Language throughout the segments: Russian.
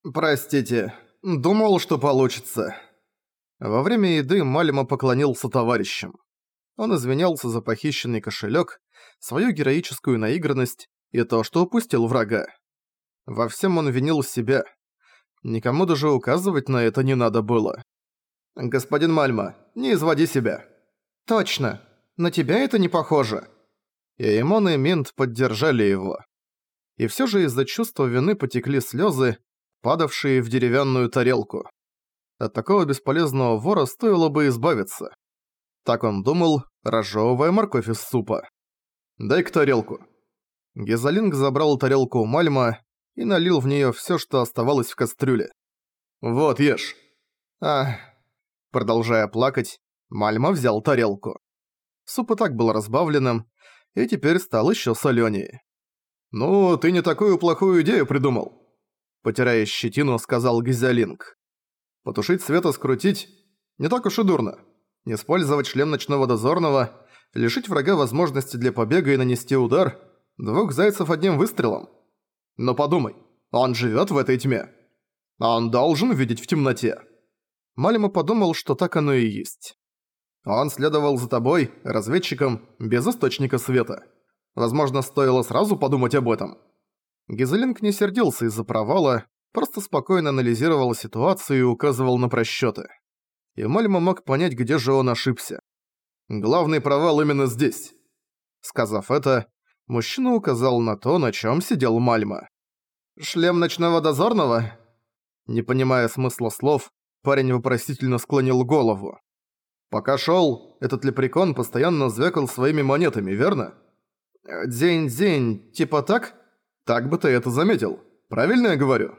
«Простите, думал, что получится». Во время еды Мальма поклонился товарищам. Он извинялся за похищенный кошелек, свою героическую наигранность и то, что упустил врага. Во всем он винил себя. Никому даже указывать на это не надо было. «Господин Мальма, не изводи себя». «Точно, на тебя это не похоже». И Эймон и Минт поддержали его. И всё же из-за чувства вины потекли слёзы, падавшие в деревянную тарелку. От такого бесполезного вора стоило бы избавиться. Так он думал, разжевывая морковь из супа. «Дай-ка тарелку». Гизалинг забрал тарелку у Мальма и налил в неё всё, что оставалось в кастрюле. «Вот, ешь». «Ах». Продолжая плакать, Мальма взял тарелку. Суп и так был разбавленным, и теперь стал ещё солёнее. «Ну, ты не такую плохую идею придумал», — потирая щетину, сказал Гизалинг. «Потушить свет и скрутить — не так уж и дурно. Использовать шлем ночного дозорного, лишить врага возможности для побега и нанести удар — 2 зайцев одним выстрелом. Но подумай, он живёт в этой тьме. Он должен видеть в темноте». Мальма подумал, что так оно и есть. Он следовал за тобой, разведчиком, без источника света. Возможно, стоило сразу подумать об этом. Гизелинг не сердился из-за провала, просто спокойно анализировал ситуацию и указывал на просчёты. И Мальма мог понять, где же он ошибся. «Главный провал именно здесь». Сказав это, мужчина указал на то, на чём сидел Мальма. «Шлем ночного дозорного?» Не понимая смысла слов, парень вопросительно склонил голову. «Пока шёл, этот лепрекон постоянно звякал своими монетами, верно?» «Дзень-дзень, типа так?» «Так бы ты это заметил. Правильно я говорю?»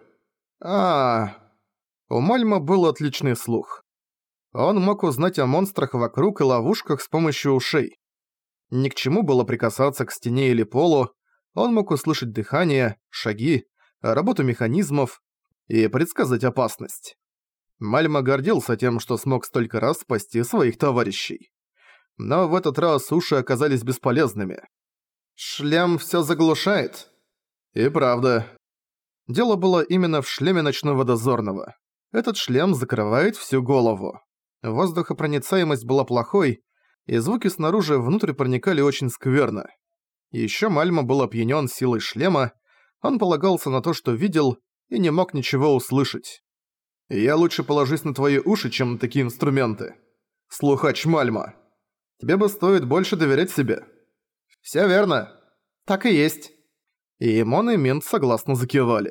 У Мальма был отличный слух. Он мог узнать о монстрах вокруг и ловушках с помощью ушей. Ни к чему было прикасаться к стене или полу, он мог услышать дыхание, шаги, работу механизмов и предсказать опасность. Мальма гордился тем, что смог столько раз спасти своих товарищей. Но в этот раз уши оказались бесполезными. «Шлем всё заглушает?» И правда. Дело было именно в шлеме ночного дозорного. Этот шлем закрывает всю голову. Воздухопроницаемость была плохой, и звуки снаружи внутрь проникали очень скверно. Ещё Мальма был опьянён силой шлема, он полагался на то, что видел, и не мог ничего услышать. «Я лучше положусь на твои уши, чем на такие инструменты. Слухач Мальма. Тебе бы стоит больше доверять себе». «Всё верно. Так и есть». И Эмон и Минт согласно закивали.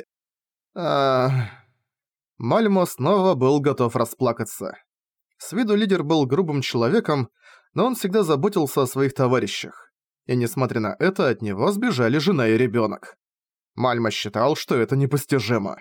Мальма снова был готов расплакаться. С виду лидер был грубым человеком, но он всегда заботился о своих товарищах. И несмотря на это, от него сбежали жена и ребёнок. Мальма считал, что это непостижимо.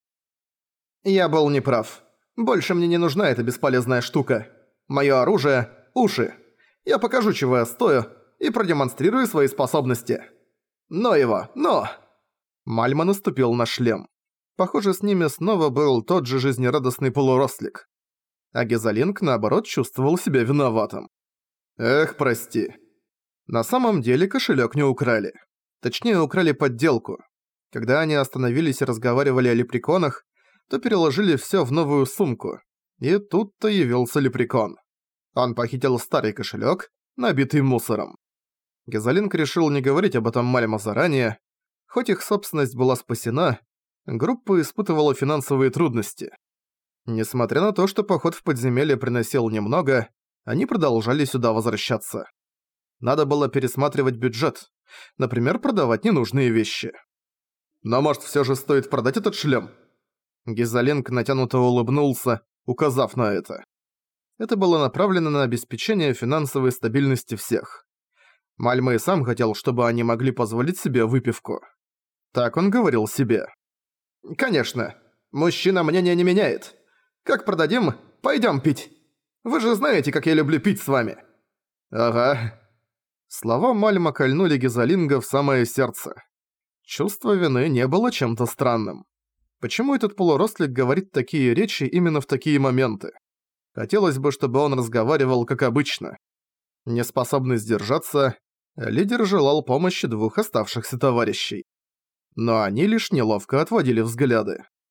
«Я был неправ. Больше мне не нужна эта бесполезная штука. Моё оружие — уши. Я покажу, чего я стою, и продемонстрирую свои способности. Но его, но!» Мальма наступил на шлем. Похоже, с ними снова был тот же жизнерадостный полурослик. А Гизалинг, наоборот, чувствовал себя виноватым. «Эх, прости». На самом деле кошелёк не украли. Точнее, украли подделку. Когда они остановились и разговаривали о лепреконах, то переложили всё в новую сумку. И тут-то явился лепрекон. Он похитил старый кошелёк, набитый мусором. Гизалинг решил не говорить об этом Мальма заранее. Хоть их собственность была спасена, группа испытывала финансовые трудности. Несмотря на то, что поход в подземелье приносил немного, они продолжали сюда возвращаться. Надо было пересматривать бюджет, например, продавать ненужные вещи. «Но может, всё же стоит продать этот шлем?» Гизалинг натянуто улыбнулся, указав на это. Это было направлено на обеспечение финансовой стабильности всех. Мальма и сам хотел, чтобы они могли позволить себе выпивку. Так он говорил себе. «Конечно, мужчина мнения не меняет. Как продадим, пойдём пить. Вы же знаете, как я люблю пить с вами». «Ага». Слова Мальма кольнули Гизалинга в самое сердце. Чувство вины не было чем-то странным. Почему этот полурослик говорит такие речи именно в такие моменты? Хотелось бы, чтобы он разговаривал как обычно. Неспособный сдержаться, лидер желал помощи 2 оставшихся товарищей. Но они лишь неловко отводили взгляды.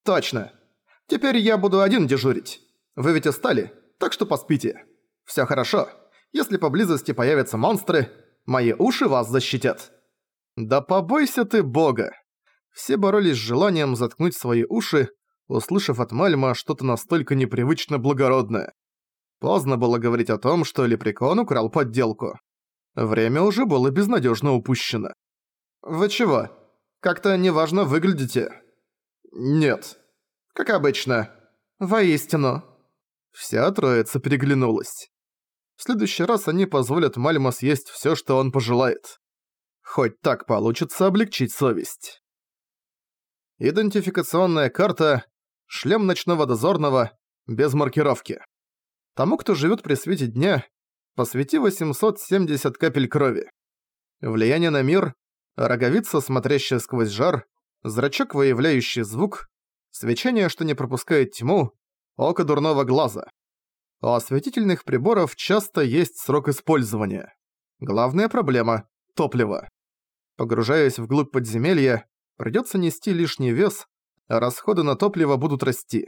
Точно. Теперь я буду один дежурить. Вы ведь устали, так что поспите. Всё хорошо. Если поблизости появятся монстры, мои уши вас защитят. Да побойся ты бога. Все боролись с желанием заткнуть свои уши, услышав от Мальма что-то настолько непривычно благородное. Поздно было говорить о том, что Лепрекон украл подделку. Время уже было безнадежно упущено. «Вы чего? Как-то неважно выглядите». «Нет. Как обычно. Воистину». Вся троица переглянулась. В следующий раз они позволят Мальма съесть всё, что он пожелает. Хоть так получится облегчить совесть. Идентификационная карта «Шлем ночного дозорного» без маркировки. Тому, кто живет при свете дня, посвяти 870 капель крови. Влияние на мир – роговица, смотрящая сквозь жар, зрачок, выявляющий звук, свечение, что не пропускает тьму, око дурного глаза. У осветительных приборов часто есть срок использования. Главная проблема – топливо. Погружаясь вглубь подземелья, придётся нести лишний вес, а расходы на топливо будут расти.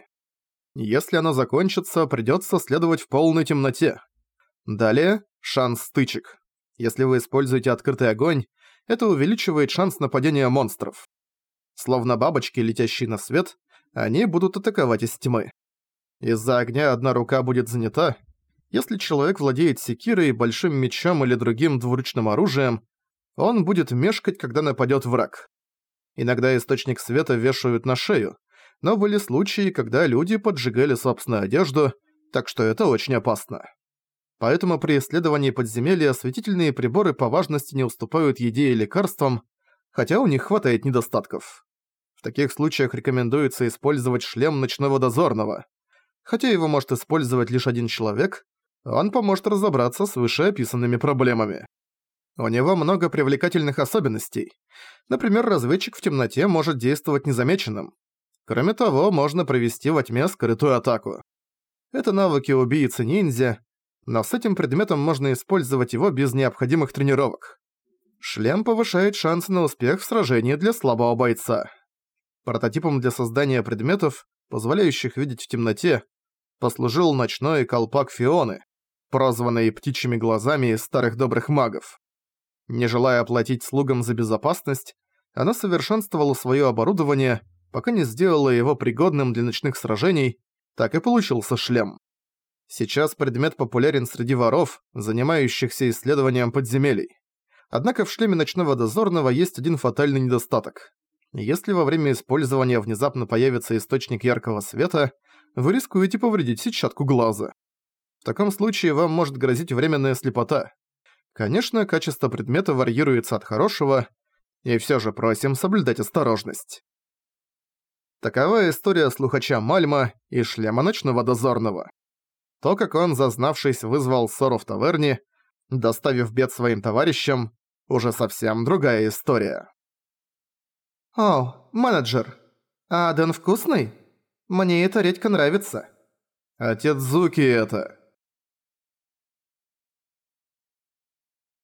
Если оно закончится, придётся следовать в полной темноте. Далее – шанс стычек. Если вы используете открытый огонь, это увеличивает шанс нападения монстров. Словно бабочки, летящие на свет, они будут атаковать из тьмы. Из-за огня одна рука будет занята. Если человек владеет секирой, большим мечом или другим двуручным оружием, он будет мешкать, когда нападёт враг. Иногда источник света вешают на шею, но были случаи, когда люди поджигали собственную одежду, так что это очень опасно. Поэтому при исследовании подземелья осветительные приборы по важности не уступают еде и лекарствам, хотя у них хватает недостатков. В таких случаях рекомендуется использовать шлем ночного дозорного. Хотя его может использовать лишь один человек, он поможет разобраться с вышеописанными проблемами. У него много привлекательных особенностей. Например, разведчик в темноте может действовать незамеченным. Кроме того, можно провести во тьме скрытую атаку. Это навыки убийцы-ниндзя, но с этим предметом можно использовать его без необходимых тренировок. Шлем повышает шансы на успех в сражении для слабого бойца. Прототипом для создания предметов, позволяющих видеть в темноте, послужил ночной колпак Фионы, прозванный птичьими глазами из старых добрых магов. Не желая оплатить слугам за безопасность, она совершенствовала своё оборудование, пока не сделала его пригодным для ночных сражений, так и получился шлем. Сейчас предмет популярен среди воров, занимающихся исследованием подземелий. Однако в шлеме ночного дозорного есть один фатальный недостаток. Если во время использования внезапно появится источник яркого света, вы рискуете повредить сетчатку глаза. В таком случае вам может грозить временная слепота. Конечно, качество предмета варьируется от хорошего, и всё же просим соблюдать осторожность. Такова история слухача Мальма и шлема ночного дозорного. То, как он, зазнавшись, вызвал ссору в таверне, доставив бед своим товарищам, уже совсем другая история. «О, менеджер, а Дэн вкусный? Мне эта редька нравится». «Отец Зуки это».